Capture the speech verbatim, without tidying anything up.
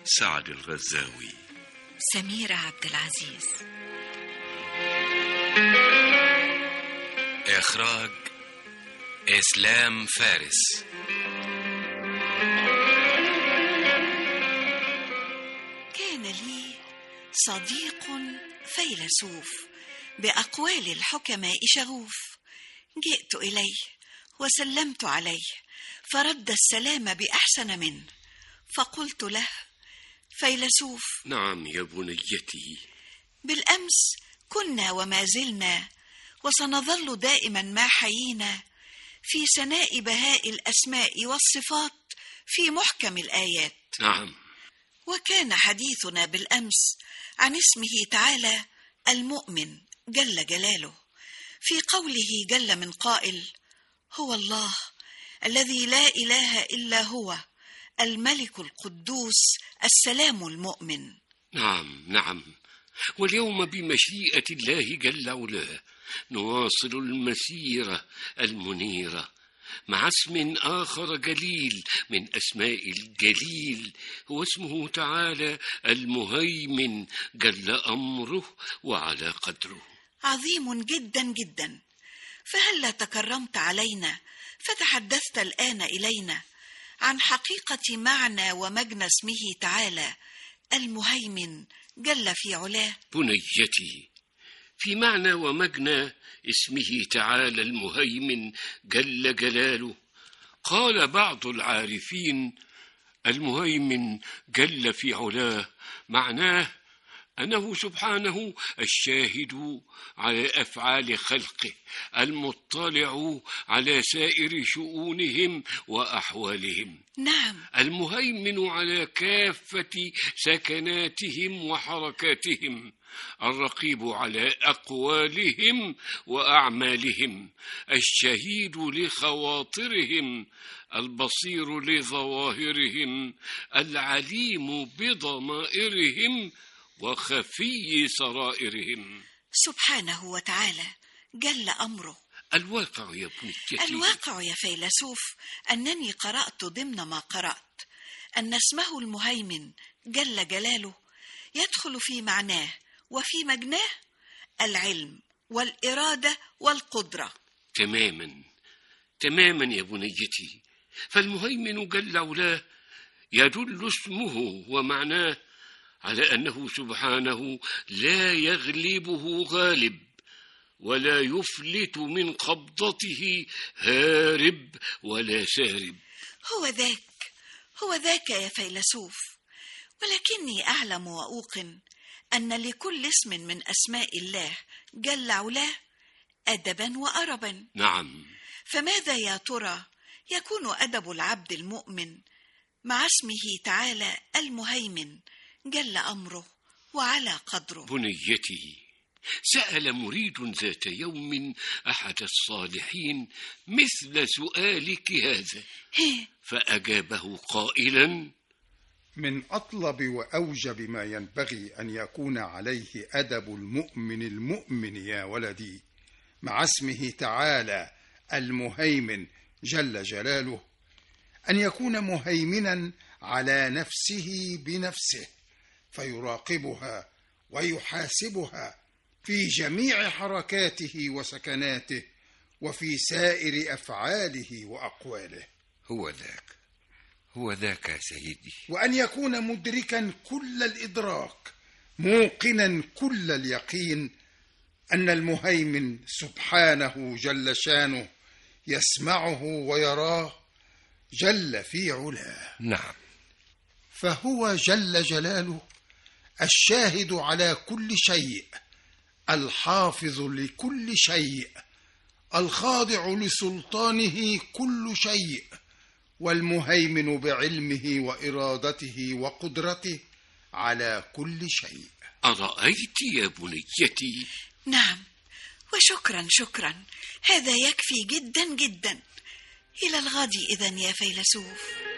سعد الغزاوي. سميرة عبد العزيز. إخراج إسلام فارس. كان لي صديق فيلسوف بأقوال الحكماء شغوف، جئت إليه وسلمت عليه فرد السلام بأحسن منه، فقلت له: فيلسوف. نعم يا بنيتي. بالأمس كنا وما زلنا وسنظل دائما ما حيينا في ثناء بهاء الأسماء والصفات في محكم الآيات. نعم. وكان حديثنا بالأمس عن اسمه تعالى المؤمن جل جلاله، في قوله جل من قائل: هو الله الذي لا إله إلا هو الملك القدوس السلام المؤمن. نعم نعم. واليوم بمشيئة الله جل علاه نواصل المسيرة المنيرة مع اسم آخر جليل من أسماء الجليل، هو اسمه تعالى المهيمن جل أمره وعلى قدره. عظيم جدا جدا. فهلا تكرمت علينا فتحدثت الآن إلينا عن حقيقة معنى ومجنى اسمه تعالى المهيمن جل في علاه. بنيتي، في معنى ومجنى اسمه تعالى المهيمن جل جلاله قال بعض العارفين: المهيمن جل في علاه معناه أنه سبحانه الشاهد على أفعال خلقه، المطلع على سائر شؤونهم وأحوالهم. نعم. المهيمن على كافة سكناتهم وحركاتهم، الرقيب على أقوالهم وأعمالهم، الشهيد لخواطرهم، البصير لظواهرهم، العليم بضمائرهم وخفي سرائرهم. سبحانه وتعالى جل أمره. الواقع يا بنيتي، الواقع يا فيلسوف أنني قرأت ضمن ما قرأت أن اسمه المهيمن جل جلاله يدخل في معناه وفي مجناه العلم والإرادة والقدرة. تماما تماما يا بنيتي. فالمهيمن جل علاه يدل اسمه ومعناه على أنه سبحانه لا يغلبه غالب، ولا يفلت من قبضته هارب ولا سارب. هو ذاك هو ذاك يا فيلسوف. ولكني أعلم وأوقن أن لكل اسم من أسماء الله جل علاه أدبا وأربا. نعم. فماذا يا ترى يكون أدب العبد المؤمن مع اسمه تعالى المهيمن جل أمره وعلى قدره؟ بنيتي، سأل مريد ذات يوم أحد الصالحين مثل سؤالك هذا، فأجابه قائلا: من أطلب وأوجب ما ينبغي أن يكون عليه أدب المؤمن المؤمن يا ولدي مع اسمه تعالى المهيمن جل جلاله أن يكون مهيمنا على نفسه بنفسه، فيراقبها ويحاسبها في جميع حركاته وسكناته وفي سائر أفعاله وأقواله. هو ذاك هو ذاك يا سيدي. وأن يكون مدركا كل الإدراك، موقنا كل اليقين أن المهيمن سبحانه جل شانه يسمعه ويراه جل في علاه. نعم. فهو جل جلاله الشاهد على كل شيء، الحافظ لكل شيء، الخاضع لسلطانه كل شيء، والمهيمن بعلمه وإرادته وقدرته على كل شيء. أرأيت يا بنيتي؟ نعم، وشكرا شكرا، هذا يكفي جدا جدا. إلى الغد إذن يا فيلسوف.